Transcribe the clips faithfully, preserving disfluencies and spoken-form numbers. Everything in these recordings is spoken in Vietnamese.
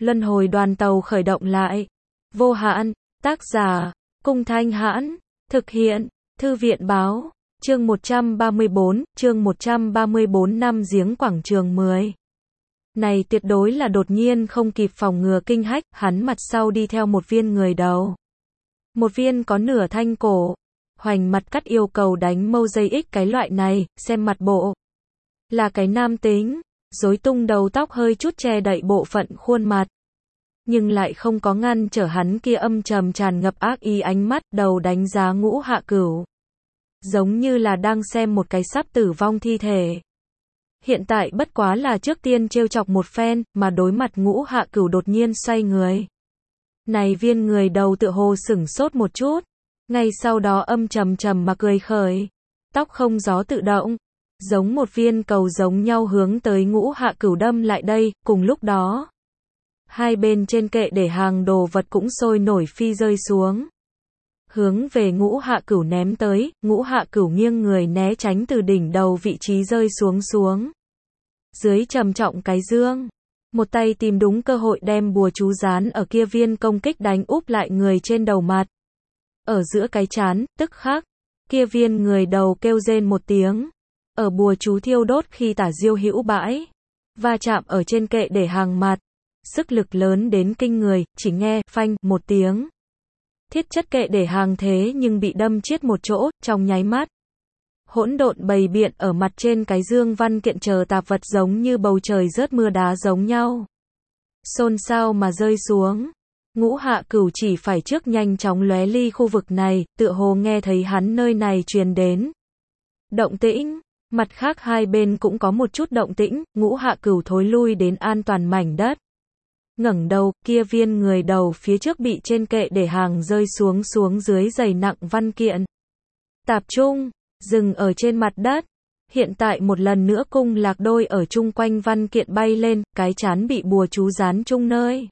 Luân hồi đoàn tàu khởi động lại. Vô hạn, tác giả, Cung Thanh Hãn, thực hiện, Thư viện báo, chương một trăm ba mươi bốn, chương một trăm ba mươi bốn năm giếng quảng trường mười. Này tuyệt đối là đột nhiên không kịp phòng ngừa kinh hách, hắn mặt sau đi theo một viên người đầu. Một viên có nửa thanh cổ, hoành mặt cắt yêu cầu đánh mâu dây ích cái loại này, xem mặt bộ. Là cái nam tính, rối tung đầu tóc hơi chút che đậy bộ phận khuôn mặt. Nhưng lại không có ngăn trở hắn kia âm trầm tràn ngập ác ý ánh mắt đầu đánh giá Ngũ Hạ Cửu. Giống như là đang xem một cái sắp tử vong thi thể. Hiện tại bất quá là trước tiên trêu chọc một phen, mà đối mặt Ngũ Hạ Cửu đột nhiên xoay người. Này viên người đầu tựa hồ sửng sốt một chút, ngay sau đó âm trầm trầm mà cười khởi. Tóc không gió tự động, giống một viên cầu giống nhau hướng tới Ngũ Hạ Cửu đâm lại đây, cùng lúc đó. Hai bên trên kệ để hàng đồ vật cũng sôi nổi phi rơi xuống. Hướng về Ngũ Hạ Cửu ném tới, Ngũ Hạ Cửu nghiêng người né tránh từ đỉnh đầu vị trí rơi xuống xuống. Dưới trầm trọng cái dương, một tay tìm đúng cơ hội đem bùa chú dán ở kia viên công kích đánh úp lại người trên đầu mặt. Ở giữa cái chán, tức khắc, kia viên người đầu kêu rên một tiếng. Ở bùa chú thiêu đốt khi tả diêu hữu bãi, va chạm ở trên kệ để hàng mặt. Sức lực lớn đến kinh người, chỉ nghe, phanh, một tiếng. Thiết chất kệ để hàng thế nhưng bị đâm chiết một chỗ, trong nháy mắt. Hỗn độn bầy biện ở mặt trên cái dương văn kiện chờ tạp vật giống như bầu trời rớt mưa đá giống nhau. Xôn xao mà rơi xuống. Ngũ Hạ Cửu chỉ phải trước nhanh chóng lóe ly khu vực này, tựa hồ nghe thấy hắn nơi này truyền đến. Động tĩnh, mặt khác hai bên cũng có một chút động tĩnh, Ngũ Hạ Cửu thối lui đến an toàn mảnh đất. Ngẩng đầu, kia viên người đầu phía trước bị trên kệ để hàng rơi xuống xuống dưới dày nặng văn kiện. Tạp trung, dừng ở trên mặt đất. Hiện tại một lần nữa cung lạc đôi ở chung quanh văn kiện bay lên, cái chán bị bùa chú dán chung nơi.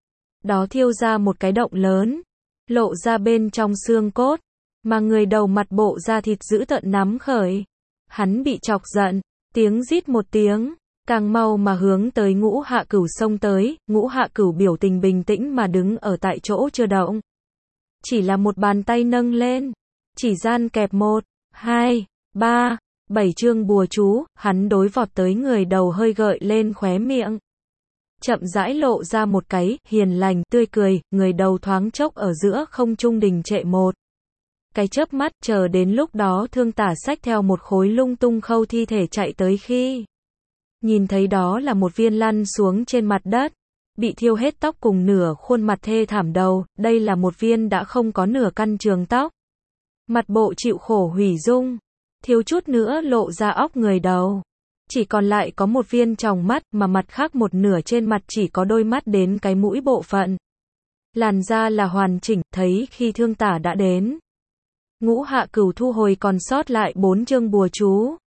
Đó thiêu ra một cái động lớn, lộ ra bên trong xương cốt, mà người đầu mặt bộ da thịt dữ tợn nắm khởi. Hắn bị chọc giận, tiếng rít một tiếng. Càng mau mà hướng tới Ngũ Hạ Cửu xông tới, Ngũ Hạ Cửu biểu tình bình tĩnh mà đứng ở tại chỗ chưa động. Chỉ là một bàn tay nâng lên, chỉ gian kẹp một, hai, ba, bảy chương bùa chú, hắn đối vọt tới người đầu hơi gợi lên khóe miệng. Chậm rãi lộ ra một cái, hiền lành, tươi cười, người đầu thoáng chốc ở giữa không trung đình trệ một. Cái chớp mắt, chờ đến lúc đó Thương Tả xách theo một khối lung tung khâu thi thể chạy tới khi. Nhìn thấy đó là một viên lăn xuống trên mặt đất, bị thiêu hết tóc cùng nửa khuôn mặt thê thảm đầu, đây là một viên đã không có nửa căn trường tóc. Mặt bộ chịu khổ hủy dung, thiếu chút nữa lộ ra óc người đầu. Chỉ còn lại có một viên tròng mắt mà mặt khác một nửa trên mặt chỉ có đôi mắt đến cái mũi bộ phận. Làn da là hoàn chỉnh, thấy khi Thương Tả đã đến. Ngũ Hạ Cửu thu hồi còn sót lại bốn chương bùa chú.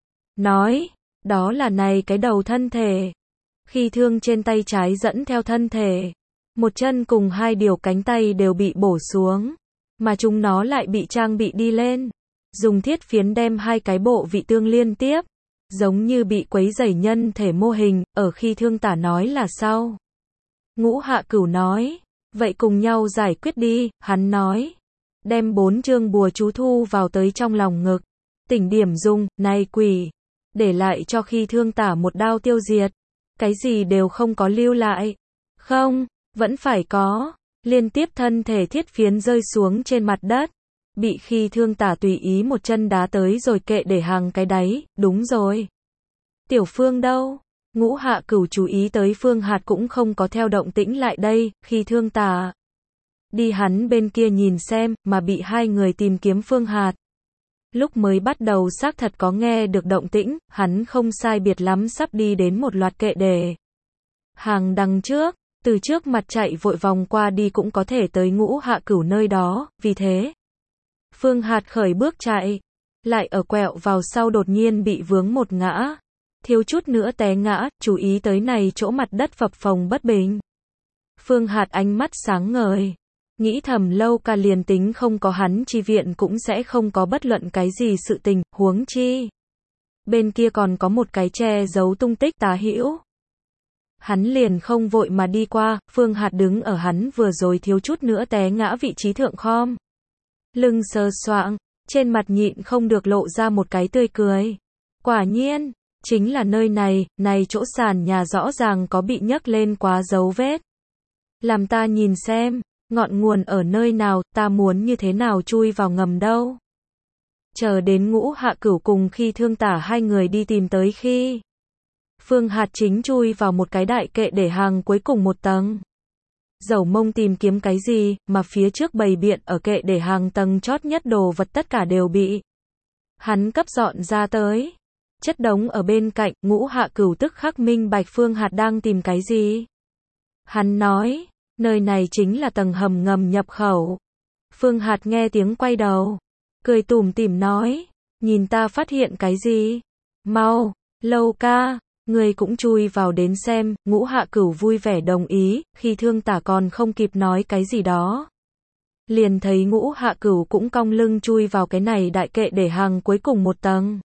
Nói. Đó là này cái đầu thân thể. Khi thương trên tay trái dẫn theo thân thể. Một chân cùng hai điều cánh tay đều bị bổ xuống. Mà chúng nó lại bị trang bị đi lên. Dùng thiết phiến đem hai cái bộ vị tương liên tiếp. Giống như bị quấy rầy nhân thể mô hình, ở khi Thương Tả nói là sau. Ngũ Hạ Cửu nói. Vậy cùng nhau giải quyết đi, hắn nói. Đem bốn chương bùa chú thu vào tới trong lòng ngực. Tỉnh điểm dung, này quỷ. Để lại cho khi Thương Tả một đao tiêu diệt. Cái gì đều không có lưu lại. Không, vẫn phải có. Liên tiếp thân thể thiết phiến rơi xuống trên mặt đất. Bị khi Thương Tả tùy ý một chân đá tới rồi kệ để hàng cái đáy, đúng rồi. Tiểu Phương đâu? Ngũ Hạ Cửu chú ý tới Phương Hạt cũng không có theo động tĩnh lại đây, khi Thương Tả. Đi hắn bên kia nhìn xem, mà bị hai người tìm kiếm Phương Hạt. Lúc mới bắt đầu xác thật có nghe được động tĩnh, hắn không sai biệt lắm sắp đi đến một loạt kệ để hàng đằng trước, từ trước mặt chạy vội vòng qua đi cũng có thể tới Ngũ Hạ Cửu nơi đó, vì thế. Phương Hạt khởi bước chạy, lại ở quẹo vào sau đột nhiên bị vướng một ngã, thiếu chút nữa té ngã, chú ý tới này chỗ mặt đất phập phồng bất bình. Phương Hạt ánh mắt sáng ngời. Nghĩ thầm lâu cả liền tính không có hắn chi viện cũng sẽ không có bất luận cái gì sự tình, huống chi. Bên kia còn có một cái che giấu tung tích tá hữu. Hắn liền không vội mà đi qua, Phương Hạt đứng ở hắn vừa rồi thiếu chút nữa té ngã vị trí thượng khom. Lưng sờ soạng, trên mặt nhịn không được lộ ra một cái tươi cười. Quả nhiên, chính là nơi này, này chỗ sàn nhà rõ ràng có bị nhấc lên quá dấu vết. Làm ta nhìn xem, ngọn nguồn ở nơi nào, ta muốn như thế nào chui vào ngầm đâu. Chờ đến Ngũ Hạ Cửu cùng Khi Thương Tả hai người đi tìm tới khi Phương Hạt chính chui vào một cái đại kệ để hàng cuối cùng một tầng. Dẩu mông tìm kiếm cái gì, mà phía trước bày biện ở kệ để hàng tầng chót nhất đồ vật tất cả đều bị hắn cấp dọn ra tới. Chất đống ở bên cạnh, Ngũ Hạ Cửu tức khắc minh bạch Phương Hạt đang tìm cái gì. Hắn nói, nơi này chính là tầng hầm ngầm nhập khẩu. Phương Hạt nghe tiếng quay đầu, cười tủm tỉm nói, nhìn ta phát hiện cái gì? Mau, Lâu ca, người cũng chui vào đến xem. Ngũ Hạ Cửu vui vẻ đồng ý, Khi Thương Tả còn không kịp nói cái gì đó. Liền thấy Ngũ Hạ Cửu cũng cong lưng chui vào cái này đại kệ để hàng cuối cùng một tầng.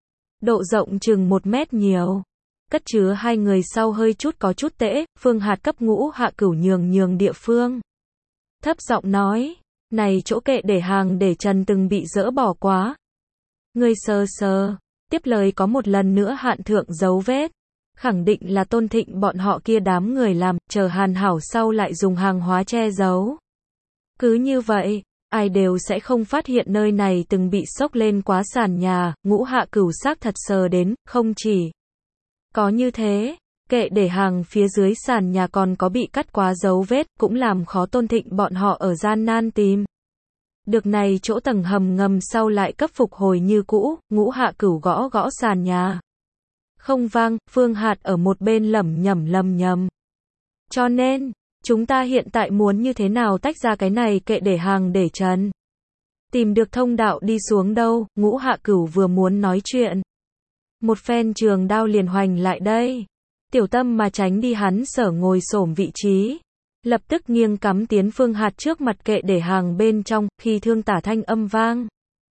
Độ rộng chừng một mét nhiều. Cất chứa hai người sau hơi chút có chút tễ, Phương Hạt cấp Ngũ Hạ Cửu nhường nhường địa phương. Thấp giọng nói, này chỗ kệ để hàng để trần từng bị dỡ bỏ quá. Người sờ sờ, tiếp lời có một lần nữa hạn thượng dấu vết. Khẳng định là Tôn Thịnh bọn họ kia đám người làm, chờ hàn hảo sau lại dùng hàng hóa che giấu. Cứ như vậy, ai đều sẽ không phát hiện nơi này từng bị xốc lên quá sàn nhà. Ngũ Hạ Cửu xác thật sờ đến, không chỉ có như thế, kệ để hàng phía dưới sàn nhà còn có bị cắt quá dấu vết, cũng làm khó Tôn Thịnh bọn họ ở gian nan tìm. Được này chỗ tầng hầm ngầm sau lại cấp phục hồi như cũ. Ngũ Hạ Cửu gõ gõ sàn nhà. Không vang, Phương Hạt ở một bên lẩm nhẩm lầm nhầm. Cho nên, chúng ta hiện tại muốn như thế nào tách ra cái này kệ để hàng để trần? Tìm được thông đạo đi xuống đâu? Ngũ Hạ Cửu vừa muốn nói chuyện, một phen trường đao liền hoành lại đây. Tiểu Tâm mà tránh đi hắn sở ngồi xổm vị trí, lập tức nghiêng cắm tiến Phương Hạt trước mặt kệ để hàng bên trong. Khi Thương Tả thanh âm vang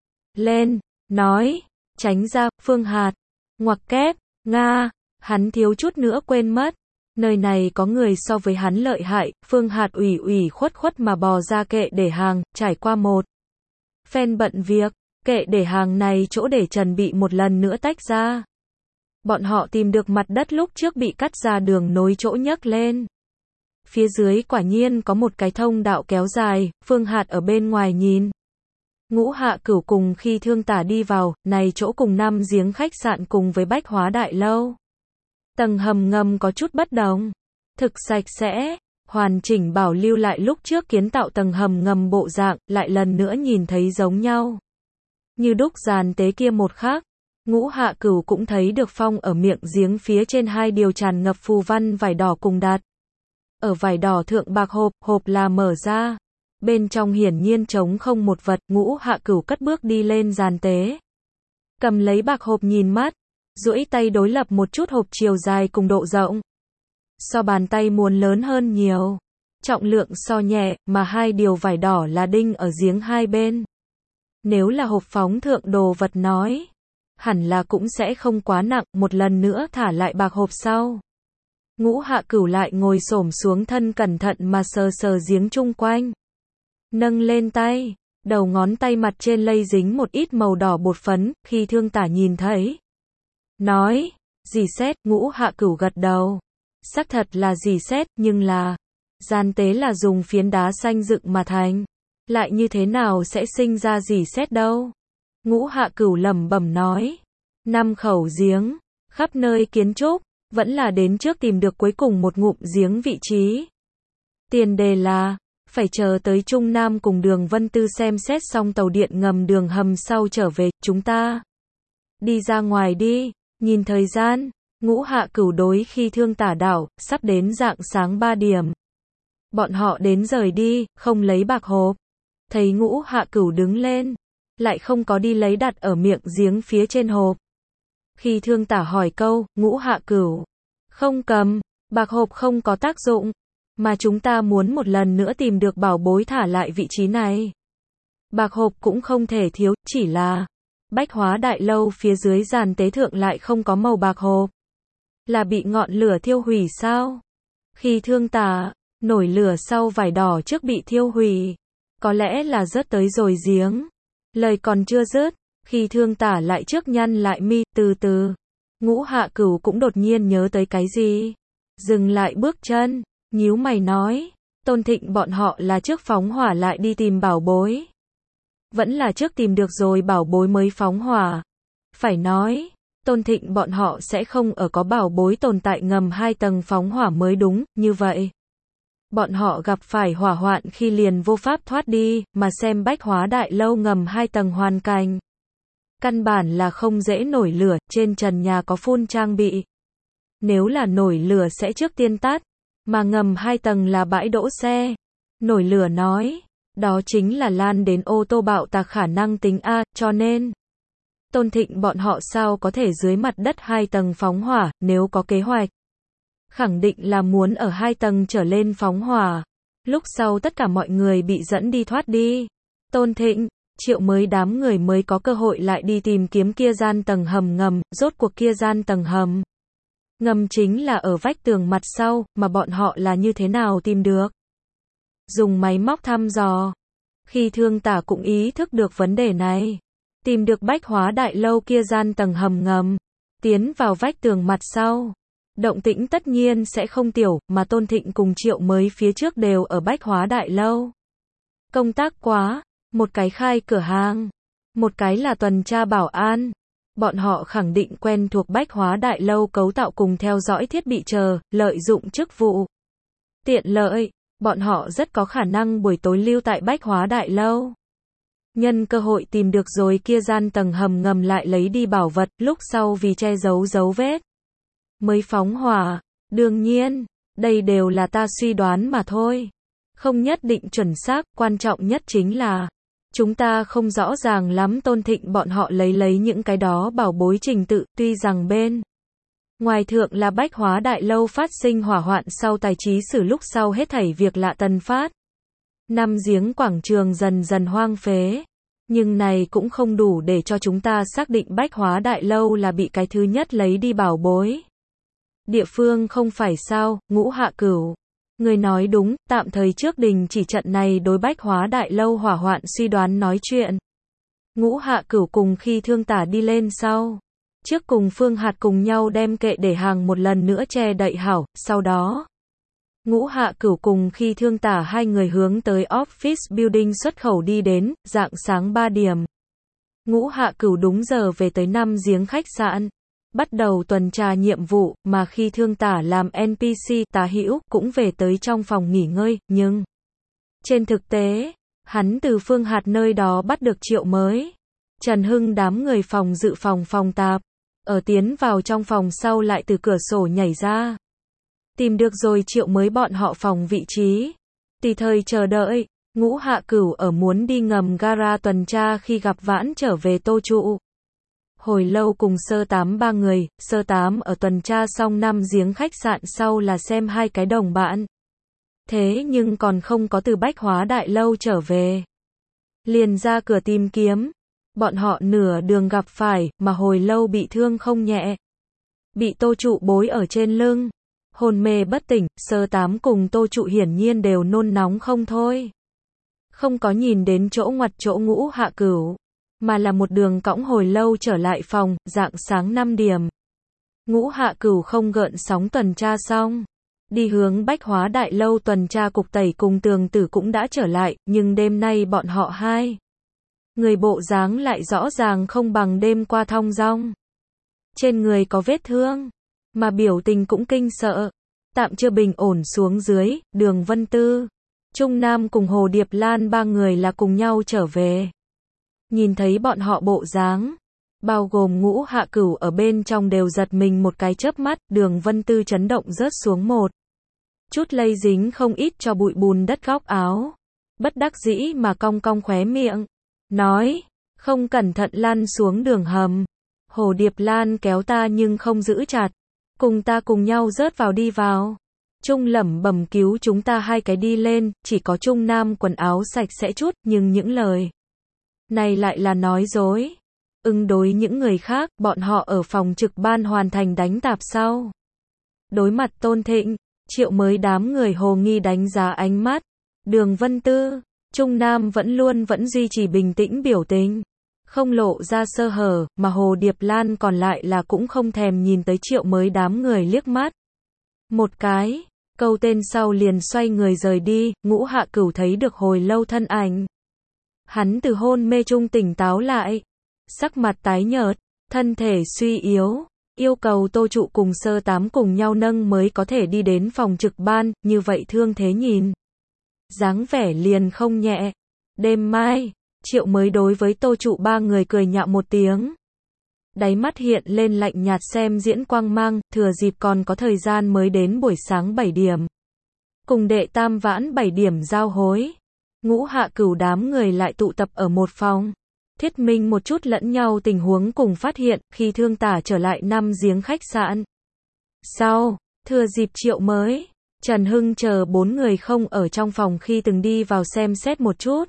lên, nói, tránh ra. Phương Hạt ngoặc kép, nga, hắn thiếu chút nữa quên mất. Nơi này có người so với hắn lợi hại. Phương Hạt ủy ủy khuất khuất mà bò ra kệ để hàng, trải qua một phen bận việc, kệ để hàng này chỗ để trần bị một lần nữa tách ra. Bọn họ tìm được mặt đất lúc trước bị cắt ra đường nối chỗ nhấc lên. Phía dưới quả nhiên có một cái thông đạo kéo dài. Phương Hạt ở bên ngoài nhìn. Ngũ Hạ Cửu cùng Khi Thương Tả đi vào, này chỗ cùng năm giếng khách sạn cùng với Bách Hóa Đại Lâu. Tầng hầm ngầm có chút bất đồng, thực sạch sẽ, hoàn chỉnh bảo lưu lại lúc trước kiến tạo tầng hầm ngầm bộ dạng, lại lần nữa nhìn thấy giống nhau. Như đúc giàn tế kia một khắc, Ngũ Hạ Cửu cũng thấy được phong ở miệng giếng phía trên hai điều tràn ngập phù văn vải đỏ cùng đặt. Ở vải đỏ thượng bạc hộp, hộp là mở ra. Bên trong hiển nhiên trống không một vật. Ngũ Hạ Cửu cất bước đi lên giàn tế, cầm lấy bạc hộp nhìn mắt, duỗi tay đối lập một chút hộp chiều dài cùng độ rộng. So bàn tay muốn lớn hơn nhiều, trọng lượng so nhẹ, mà hai điều vải đỏ là đinh ở giếng hai bên. Nếu là hộp phóng thượng đồ vật nói, hẳn là cũng sẽ không quá nặng. Một lần nữa thả lại bạc hộp sau, Ngũ Hạ Cửu lại ngồi xổm xuống thân cẩn thận mà sờ sờ giếng chung quanh. Nâng lên tay, đầu ngón tay mặt trên lây dính một ít màu đỏ bột phấn. Khi Thương Tả nhìn thấy, nói, dì xét. Ngũ Hạ Cửu gật đầu, xác thật là dì xét, nhưng là gian tế là dùng phiến đá xanh dựng mà thành, lại như thế nào sẽ sinh ra dì xét đâu? Ngũ Hạ Cửu lẩm bẩm nói, năm khẩu giếng, khắp nơi kiến trúc, vẫn là đến trước tìm được cuối cùng một ngụm giếng vị trí. Tiền đề là phải chờ tới Trung Nam cùng Đường Vân Tư xem xét xong tàu điện ngầm đường hầm sau trở về. Chúng ta đi ra ngoài đi. Nhìn thời gian, Ngũ Hạ Cửu đối Khi Thương Tả đảo, sắp đến rạng sáng ba điểm. Bọn họ đến rời đi, không lấy bạc hộp. Thấy Ngũ Hạ Cửu đứng lên, lại không có đi lấy đặt ở miệng giếng phía trên hộp. Khi Thương Tả hỏi câu, Ngũ Hạ Cửu không cầm, bạc hộp không có tác dụng, mà chúng ta muốn một lần nữa tìm được bảo bối thả lại vị trí này. Bạc hộp cũng không thể thiếu, chỉ là Bách Hóa Đại Lâu phía dưới giàn tế thượng lại không có màu bạc hộp. Là bị ngọn lửa thiêu hủy sao? Khi thương tả, nổi lửa sau vải đỏ trước bị thiêu hủy. Có lẽ là rớt tới rồi giếng. Lời còn chưa dứt, khi thương tả lại trước nhăn lại mi, từ từ. Ngũ Hạ Cửu cũng đột nhiên nhớ tới cái gì. Dừng lại bước chân, nhíu mày nói. Tôn Thịnh bọn họ là trước phóng hỏa lại đi tìm bảo bối. Vẫn là trước tìm được rồi bảo bối mới phóng hỏa. Phải nói, Tôn Thịnh bọn họ sẽ không ở có bảo bối tồn tại ngầm hai tầng phóng hỏa mới đúng, như vậy. Bọn họ gặp phải hỏa hoạn khi liền vô pháp thoát đi, mà xem Bách Hóa Đại Lâu ngầm hai tầng hoàn cảnh. Căn bản là không dễ nổi lửa, trên trần nhà có phun trang bị. Nếu là nổi lửa sẽ trước tiên tắt, mà ngầm hai tầng là bãi đỗ xe. Nổi lửa nói, đó chính là lan đến ô tô bạo tạc khả năng tính A, cho nên Tôn Thịnh bọn họ sao có thể dưới mặt đất hai tầng phóng hỏa, nếu có kế hoạch. Khẳng định là muốn ở hai tầng trở lên phóng hỏa. Lúc sau tất cả mọi người bị dẫn đi thoát đi. Tôn Thịnh, Triệu mới đám người mới có cơ hội lại đi tìm kiếm kia gian tầng hầm ngầm, rốt cuộc kia gian tầng hầm ngầm chính là ở vách tường mặt sau, mà bọn họ là như thế nào tìm được. Dùng máy móc thăm dò. Khi thương tả cũng ý thức được vấn đề này. Tìm được Bách Hóa Đại Lâu kia gian tầng hầm ngầm. Tiến vào vách tường mặt sau. Động tĩnh tất nhiên sẽ không tiểu, mà Tôn Thịnh cùng Triệu mới phía trước đều ở Bách Hóa Đại Lâu. Công tác quá, một cái khai cửa hàng, một cái là tuần tra bảo an. Bọn họ khẳng định quen thuộc Bách Hóa Đại Lâu cấu tạo cùng theo dõi thiết bị chờ, lợi dụng chức vụ. Tiện lợi, bọn họ rất có khả năng buổi tối lưu tại Bách Hóa Đại Lâu. Nhân cơ hội tìm được rồi kia gian tầng hầm ngầm lại lấy đi bảo vật, lúc sau vì che giấu dấu vết. Mới phóng hỏa, đương nhiên, đây đều là ta suy đoán mà thôi. Không nhất định chuẩn xác, quan trọng nhất chính là chúng ta không rõ ràng lắm Tôn Thịnh bọn họ lấy lấy những cái đó bảo bối trình tự, tuy rằng bên ngoài thượng là Bách Hóa Đại Lâu phát sinh hỏa hoạn sau tài trí sử lúc sau hết thảy việc lạ tần phát. Năm giếng quảng trường dần dần hoang phế. Nhưng này cũng không đủ để cho chúng ta xác định Bách Hóa Đại Lâu là bị cái thứ nhất lấy đi bảo bối. Địa phương không phải sao, Ngũ Hạ Cửu. Người nói đúng, tạm thời trước đình chỉ trận này đối Bách Hóa Đại Lâu hỏa hoạn suy đoán nói chuyện. Ngũ Hạ Cửu cùng khi thương tả đi lên sau. Trước cùng Phương Hạt cùng nhau đem kệ để hàng một lần nữa che đậy hảo, sau đó. Ngũ Hạ Cửu cùng khi thương tả hai người hướng tới office building xuất khẩu đi đến, dạng sáng ba điểm. Ngũ Hạ Cửu đúng giờ về tới năm giếng khách sạn. Bắt đầu tuần tra nhiệm vụ, mà khi thương tả làm en pê xê Tả Hữu cũng về tới trong phòng nghỉ ngơi, nhưng trên thực tế, hắn từ Phương Hạt nơi đó bắt được Triệu mới. Trần Hưng đám người phòng dự phòng phòng tạp, ở tiến vào trong phòng sau lại từ cửa sổ nhảy ra. Tìm được rồi Triệu mới bọn họ phòng vị trí. Tùy thời chờ đợi, Ngũ Hạ Cửu ở muốn đi ngầm gara tuần tra khi gặp Vãn trở về Tô Trụ. Hồi lâu cùng sơ tám ba người, sơ tám ở tuần tra xong năm giếng khách sạn sau là xem hai cái đồng bạn. Thế nhưng còn không có từ Bách Hóa Đại Lâu trở về. Liền ra cửa tìm kiếm. Bọn họ nửa đường gặp phải, mà hồi lâu bị thương không nhẹ. Bị Tô Trụ bối ở trên lưng. Hôn mê bất tỉnh, sơ tám cùng Tô Trụ hiển nhiên đều nôn nóng không thôi. Không có nhìn đến chỗ ngoặt chỗ Ngũ Hạ Cửu. Mà là một đường cõng hồi lâu trở lại phòng, dạng sáng năm điểm. Ngũ Hạ Cửu không gợn sóng tuần tra xong. Đi hướng Bách Hóa Đại Lâu tuần tra cục tẩy cùng Tường Tử cũng đã trở lại, nhưng đêm nay bọn họ hai người bộ dáng lại rõ ràng không bằng đêm qua thong dong. Trên người có vết thương, mà biểu tình cũng kinh sợ. Tạm chưa bình ổn xuống dưới, Đường Vân Tư, Trung Nam cùng Hồ Điệp Lan ba người là cùng nhau trở về. Nhìn thấy bọn họ bộ dáng, bao gồm Ngũ Hạ Cửu ở bên trong đều giật mình một cái chớp mắt, Đường Vân Tư chấn động rớt xuống một chút lây dính không ít cho bụi bùn đất góc áo. Bất đắc dĩ mà cong cong khóe miệng, nói, không cẩn thận lăn xuống đường hầm. Hồ Điệp Lan kéo ta nhưng không giữ chặt, cùng ta cùng nhau rớt vào đi vào. Trung lẩm bẩm cứu chúng ta hai cái đi lên, chỉ có Trung Nam quần áo sạch sẽ chút, nhưng những lời này lại là nói dối. Ứng đối những người khác, bọn họ ở phòng trực ban hoàn thành đánh tạp sau. Đối mặt Tôn Thịnh, Triệu Mới đám người hồ nghi đánh giá ánh mắt. Đường Vân Tư, Trung Nam vẫn luôn vẫn duy trì bình tĩnh biểu tình, không lộ ra sơ hở, mà Hồ Điệp Lan còn lại là cũng không thèm nhìn tới Triệu Mới đám người liếc mắt. Một cái, câu tên sau liền xoay người rời đi, Ngũ Hạ Cửu thấy được hồi lâu thân ảnh. Hắn từ hôn mê trung tỉnh táo lại, sắc mặt tái nhợt, thân thể suy yếu, yêu cầu Tô Trụ cùng Sơ Tám cùng nhau nâng mới có thể đi đến phòng trực ban, như vậy thương thế nhìn. Dáng vẻ liền không nhẹ. Đêm mai, Triệu Mới đối với Tô Trụ ba người cười nhạo một tiếng. Đáy mắt hiện lên lạnh nhạt xem diễn quang mang, thừa dịp còn có thời gian mới đến buổi sáng bảy điểm. Cùng đệ tam vãn bảy điểm giao hối. Ngũ Hạ Cửu đám người lại tụ tập ở một phòng. Thuyết minh một chút lẫn nhau tình huống cùng phát hiện, khi Thương Tả trở lại năm giếng khách sạn. Sau, thừa dịp Triệu Mới, Trần Hưng chờ bốn người không ở trong phòng khi từng đi vào xem xét một chút.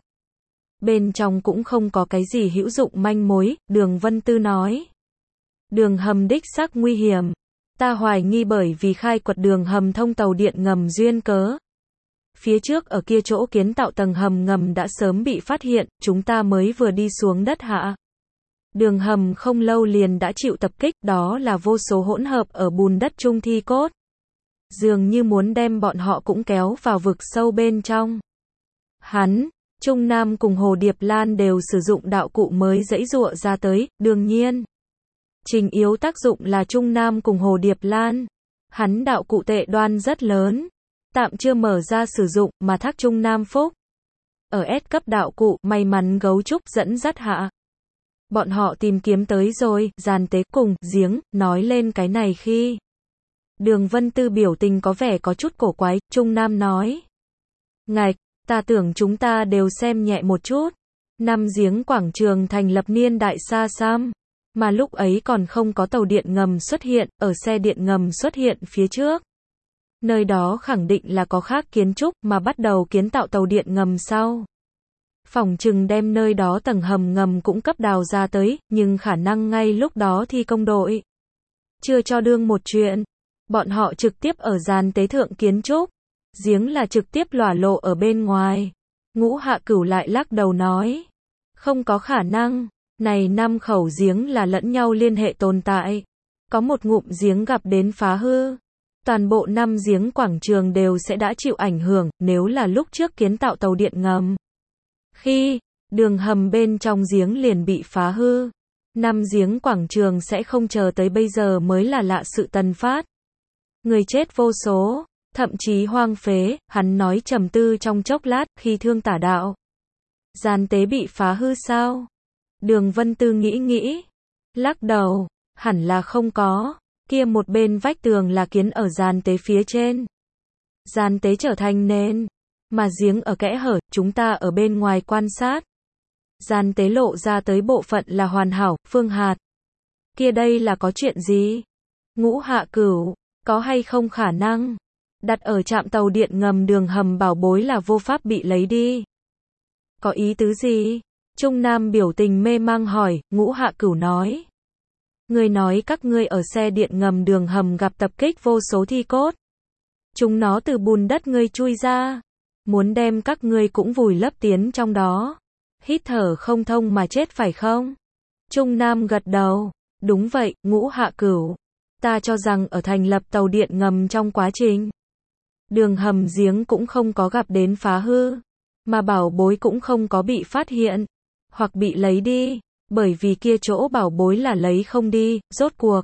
Bên trong cũng không có cái gì hữu dụng manh mối, Đường Vân Tư nói. Đường hầm đích xác nguy hiểm. Ta hoài nghi bởi vì khai quật đường hầm thông tàu điện ngầm duyên cớ. Phía trước ở kia chỗ kiến tạo tầng hầm ngầm đã sớm bị phát hiện, chúng ta mới vừa đi xuống đất hạ. Đường hầm không lâu liền đã chịu tập kích, đó là vô số hỗn hợp ở bùn đất trung thi cốt. Dường như muốn đem bọn họ cũng kéo vào vực sâu bên trong. Hắn, Trung Nam cùng Hồ Điệp Lan đều sử dụng đạo cụ mới giãy giụa ra tới, đương nhiên. Trình yếu tác dụng là Trung Nam cùng Hồ Điệp Lan. Hắn đạo cụ tệ đoan rất lớn. Tạm chưa mở ra sử dụng, mà thác Trung Nam phúc. Ở S cấp đạo cụ, may mắn gấu trúc dẫn dắt hạ. Bọn họ tìm kiếm tới rồi, Giàn Tế cùng, giếng, nói lên cái này khi. Đường Vân Tư biểu tình có vẻ có chút cổ quái, Trung Nam nói. Ngạch, ta tưởng chúng ta đều xem nhẹ một chút. Năm giếng quảng trường thành lập niên đại xa xăm. Mà lúc ấy còn không có tàu điện ngầm xuất hiện, ở xe điện ngầm xuất hiện phía trước. Nơi đó khẳng định là có khác kiến trúc mà bắt đầu kiến tạo tàu điện ngầm sau. Phỏng chừng đem nơi đó tầng hầm ngầm cũng cấp đào ra tới, nhưng khả năng ngay lúc đó thi công đội. Chưa cho đương một chuyện. Bọn họ trực tiếp ở Giàn Tế thượng kiến trúc. Giếng là trực tiếp lỏa lộ ở bên ngoài. Ngũ Hạ Cửu lại lắc đầu nói. Không có khả năng. Này năm khẩu giếng là lẫn nhau liên hệ tồn tại. Có một ngụm giếng gặp đến phá hư. Toàn bộ năm giếng quảng trường đều sẽ đã chịu ảnh hưởng, nếu là lúc trước kiến tạo tàu điện ngầm. Khi, đường hầm bên trong giếng liền bị phá hư. Năm giếng quảng trường sẽ không chờ tới bây giờ mới là lạ sự tần phát. Người chết vô số, thậm chí hoang phế, hắn nói trầm tư trong chốc lát, khi Thương Tả đạo. Giàn Tế bị phá hư sao? Đường Vân Tư nghĩ nghĩ. Lắc đầu, hẳn là không có. Kia một bên vách tường là kiến ở Giàn Tế phía trên. Giàn Tế trở thành nền. Mà giếng ở kẽ hở, chúng ta ở bên ngoài quan sát. Giàn Tế lộ ra tới bộ phận là hoàn hảo, phương hạt. Kia đây là có chuyện gì? Ngũ Hạ Cửu, có hay không khả năng? Đặt ở trạm tàu điện ngầm đường hầm bảo bối là vô pháp bị lấy đi. Có ý tứ gì? Trung Nam biểu tình mê mang hỏi, Ngũ Hạ Cửu nói. Người nói các ngươi ở xe điện ngầm đường hầm gặp tập kích vô số thi cốt. Chúng nó từ bùn đất ngươi chui ra. Muốn đem các ngươi cũng vùi lấp tiến trong đó. Hít thở không thông mà chết phải không? Trung Nam gật đầu. Đúng vậy, Ngũ Hạ Cửu. Ta cho rằng ở thành lập tàu điện ngầm trong quá trình. Đường hầm giếng cũng không có gặp đến phá hư. Mà bảo bối cũng không có bị phát hiện. Hoặc bị lấy đi. Bởi vì kia chỗ bảo bối là lấy không đi, rốt cuộc.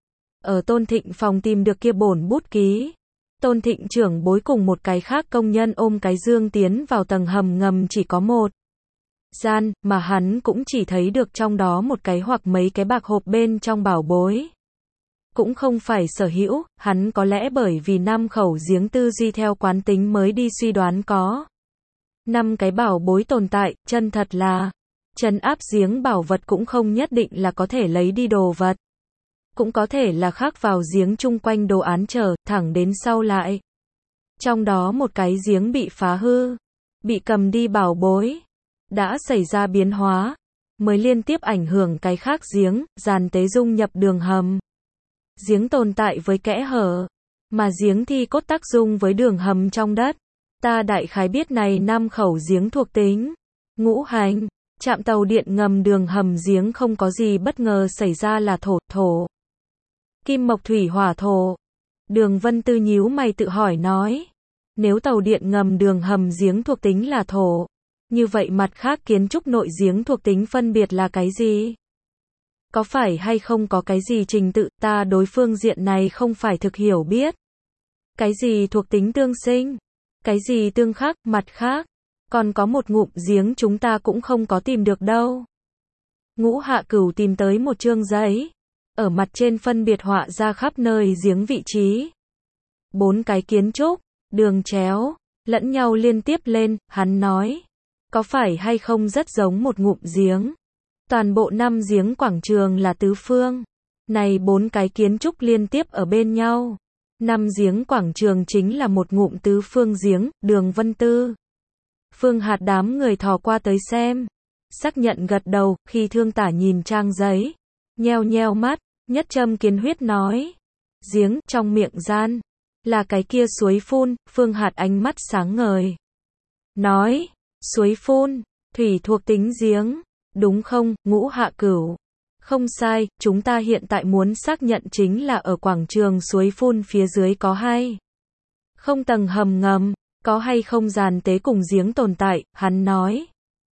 Ở Tôn Thịnh phòng tìm được kia bổn bút ký. Tôn Thịnh trưởng bối cùng một cái khác công nhân ôm cái dương tiến vào tầng hầm ngầm chỉ có một gian, mà hắn cũng chỉ thấy được trong đó một cái hoặc mấy cái bạc hộp bên trong bảo bối. Cũng không phải sở hữu, hắn có lẽ bởi vì năm khẩu giếng tư duy theo quán tính mới đi suy đoán có. Năm cái bảo bối tồn tại, chân thật là trấn áp giếng bảo vật cũng không nhất định là có thể lấy đi đồ vật. Cũng có thể là khắc vào giếng chung quanh đồ án trở, thẳng đến sau lại. Trong đó một cái giếng bị phá hư, bị cầm đi bảo bối, đã xảy ra biến hóa, mới liên tiếp ảnh hưởng cái khác giếng, Giàn Tế dung nhập đường hầm. Giếng tồn tại với kẽ hở, Mà giếng thi cốt tác dung với đường hầm trong đất. Ta đại khái biết này năm khẩu giếng thuộc tính. Ngũ hành, trạm tàu điện ngầm đường hầm giếng không có gì bất ngờ xảy ra là thổ, thổ. Kim mộc thủy hỏa thổ. Đường Vân Tư nhíu mày tự hỏi nói. Nếu tàu điện ngầm đường hầm giếng thuộc tính là thổ, như vậy mặt khác kiến trúc nội giếng thuộc tính phân biệt là cái gì? Có phải hay không có cái gì trình tự, ta đối phương diện này không phải thực hiểu biết. Cái gì thuộc tính tương sinh? Cái gì tương khắc, mặt khác? Còn có một ngụm giếng chúng ta cũng không có tìm được đâu. Ngũ Hạ Cửu tìm tới một chương giấy. Ở mặt trên phân biệt họa ra khắp nơi giếng vị trí. Bốn cái kiến trúc, đường chéo, lẫn nhau liên tiếp lên, hắn nói. Có phải hay không rất giống một ngụm giếng? Toàn bộ năm giếng quảng trường là tứ phương. Này bốn cái kiến trúc liên tiếp ở bên nhau. Năm giếng quảng trường chính là một ngụm tứ phương giếng, đường Vân Tư. Phương Hạt đám người thò qua tới xem. Xác nhận gật đầu, khi Thương Tả nhìn trang giấy. Nheo nheo mắt, nhất châm kiến huyết nói. Giếng, trong miệng gian. Là cái kia suối phun, Phương Hạt ánh mắt sáng ngời. Nói, suối phun, thủy thuộc tính giếng. Đúng không, Ngũ Hạ Cửu? Không sai, chúng ta hiện tại muốn xác nhận chính là ở quảng trường suối phun phía dưới có hay không tầng hầm ngầm, có hay không giàn tế cùng giếng tồn tại, hắn nói.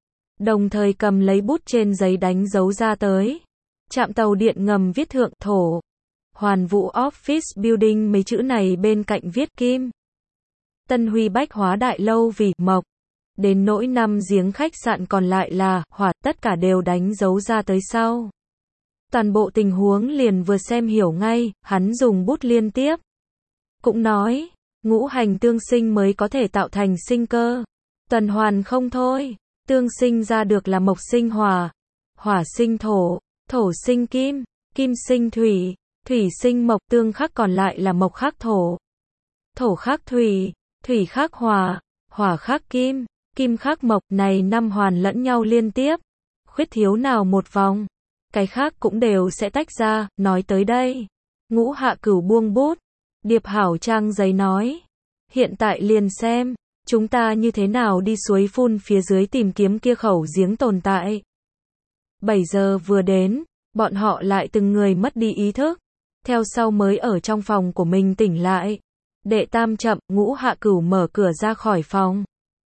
Đồng thời cầm lấy bút trên giấy đánh dấu ra tới. Trạm tàu điện ngầm viết thượng thổ. Hoàn Vũ Office Building mấy chữ này bên cạnh viết kim. Tân Huy Bách Hóa Đại Lâu vì mộc. Đến nỗi năm giếng khách sạn còn lại là hỏa, tất cả đều đánh dấu ra tới sau. Toàn bộ tình huống liền vừa xem hiểu ngay, hắn dùng bút liên tiếp. Cũng nói, ngũ hành tương sinh mới có thể tạo thành sinh cơ. Tuần hoàn không thôi, tương sinh ra được là mộc sinh hỏa, hỏa sinh thổ, thổ sinh kim, kim sinh thủy, thủy sinh mộc, tương khắc còn lại là mộc khắc thổ. Thổ khắc thủy, thủy khắc hỏa, hỏa khắc kim, kim khắc mộc, này năm hoàn lẫn nhau liên tiếp. Khuyết thiếu nào một vòng, cái khác cũng đều sẽ tách ra, nói tới đây. Ngũ Hạ Cửu buông bút, điệp hảo trang giấy nói. Hiện tại liền xem, chúng ta như thế nào đi suối phun phía dưới tìm kiếm kia khẩu giếng tồn tại. bảy giờ vừa đến, bọn họ lại từng người mất đi ý thức. Theo sau mới ở trong phòng của mình tỉnh lại. Đệ tam chậm, Ngũ Hạ Cửu mở cửa ra khỏi phòng.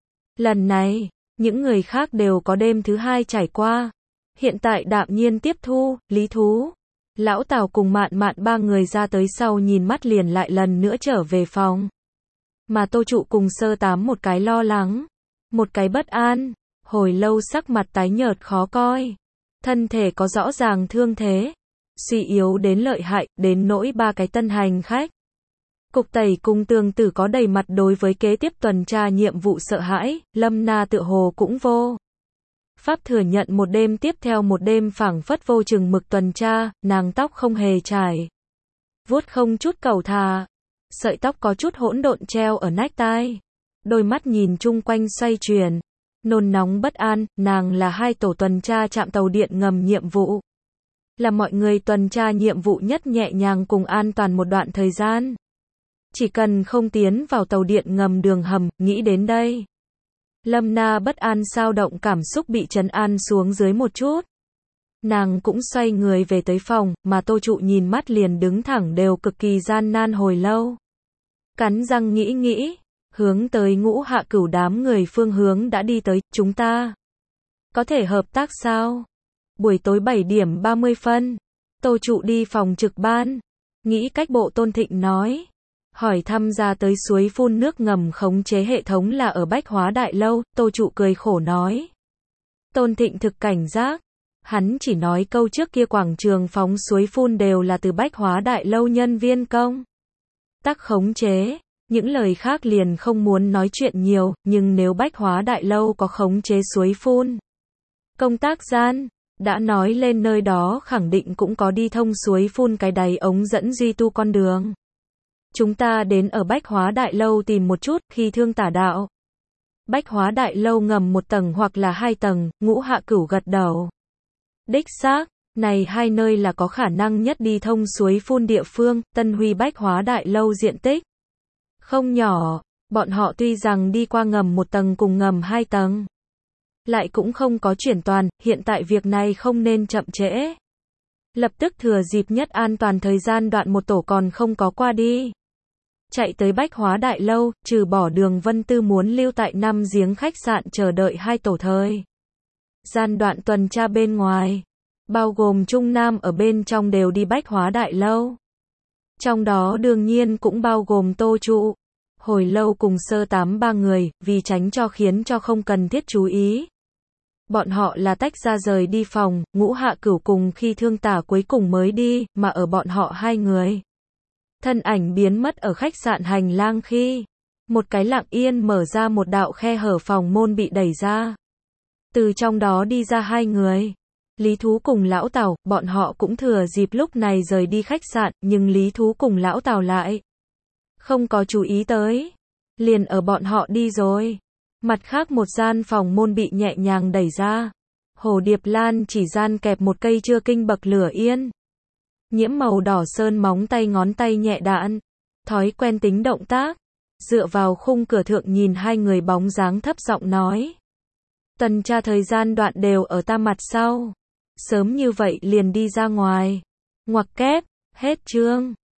Lần này, những người khác đều có đêm thứ hai trải qua. Hiện tại đạm nhiên tiếp thu, lý thú. Lão Tào cùng Mạn Mạn ba người ra tới sau nhìn mắt liền lại lần nữa trở về phòng. Mà Tô Trụ cùng Sơ Tám một cái lo lắng, một cái bất an, hồi lâu sắc mặt tái nhợt khó coi. Thân thể có rõ ràng thương thế, suy yếu đến lợi hại, đến nỗi ba cái tân hành khách. Cục Tẩy cùng Tường Tử có đầy mặt đối với kế tiếp tuần tra nhiệm vụ sợ hãi, Lâm Na tựa hồ cũng vô pháp thừa nhận một đêm tiếp theo một đêm phảng phất vô chừng mực tuần tra, nàng tóc không hề trải, vuốt không chút cầu thà, sợi tóc có chút hỗn độn treo ở nách tai, đôi mắt nhìn chung quanh xoay chuyển, nôn nóng bất an, nàng là hai tổ tuần tra trạm tàu điện ngầm nhiệm vụ, là mọi người tuần tra nhiệm vụ nhất nhẹ nhàng cùng an toàn một đoạn thời gian. Chỉ cần không tiến vào tàu điện ngầm đường hầm, nghĩ đến đây. Lâm Na bất an sao động cảm xúc bị trấn an xuống dưới một chút. Nàng cũng xoay người về tới phòng, mà Tô Trụ nhìn mắt liền đứng thẳng đều cực kỳ gian nan hồi lâu. Cắn răng nghĩ nghĩ, hướng tới Ngũ Hạ Cửu đám người phương hướng đã đi tới, chúng ta có thể hợp tác sao? Buổi tối bảy điểm ba mươi phân, Tô Trụ đi phòng trực ban, nghĩ cách bộ Tôn Thịnh nói. Hỏi thăm ra tới suối phun nước ngầm khống chế hệ thống là ở Bách Hóa Đại Lâu, Tô Trụ cười khổ nói. Tôn Thịnh thực cảnh giác, hắn chỉ nói câu trước kia quảng trường phóng suối phun đều là từ Bách Hóa Đại Lâu nhân viên công tác khống chế, những lời khác liền không muốn nói chuyện nhiều, nhưng nếu Bách Hóa Đại Lâu có khống chế suối phun công tác gian, đã nói lên nơi đó khẳng định cũng có đi thông suối phun cái đáy ống dẫn duy tu con đường. Chúng ta đến ở Bách Hóa Đại Lâu tìm một chút, khi Thương Tả đạo. Bách Hóa Đại Lâu ngầm một tầng hoặc là hai tầng, Ngũ Hạ Cửu gật đầu. Đích xác, Này hai nơi là có khả năng nhất đi thông suối phun địa phương, Tân Huy Bách Hóa Đại Lâu diện tích không nhỏ, bọn họ tuy rằng đi qua ngầm một tầng cùng ngầm hai tầng, lại cũng không có chuyển toàn, hiện tại việc này không nên chậm trễ. Lập tức thừa dịp nhất an toàn thời gian đoạn một tổ còn không có qua đi. Chạy tới Bách Hóa Đại Lâu, trừ bỏ Đường Vân Tư muốn lưu tại năm giếng khách sạn chờ đợi hai tổ thời gian đoạn tuần tra bên ngoài, bao gồm Trung Nam ở bên trong đều đi Bách Hóa Đại Lâu. Trong đó đương nhiên cũng bao gồm Tô Trụ, Hồi Lâu cùng Sơ Tám ba người, vì tránh cho khiến cho không cần thiết chú ý. Bọn họ là tách ra rời đi phòng, Ngũ Hạ Cửu cùng khi Thương Tả cuối cùng mới đi, mà ở bọn họ hai người. Thân ảnh biến mất ở khách sạn hành lang khi, một cái lặng yên mở ra một đạo khe hở phòng môn bị đẩy ra. Từ trong đó đi ra hai người. Lý Thú cùng Lão Tào, bọn họ cũng thừa dịp lúc này rời đi khách sạn, nhưng Lý Thú cùng Lão Tào lại không có chú ý tới. Liền ở bọn họ đi rồi. Mặt khác một gian phòng môn bị nhẹ nhàng đẩy ra. Hồ Điệp Lan chỉ gian kẹp một cây chưa kinh bậc lửa yên. Nhiễm màu đỏ sơn móng tay ngón tay nhẹ đạn. Thói quen tính động tác. Dựa vào khung cửa thượng nhìn hai người bóng dáng thấp giọng nói. Tuần tra thời gian đoạn đều ở ta mặt sau. Sớm như vậy liền đi ra ngoài. Ngoặc kép, hết chương.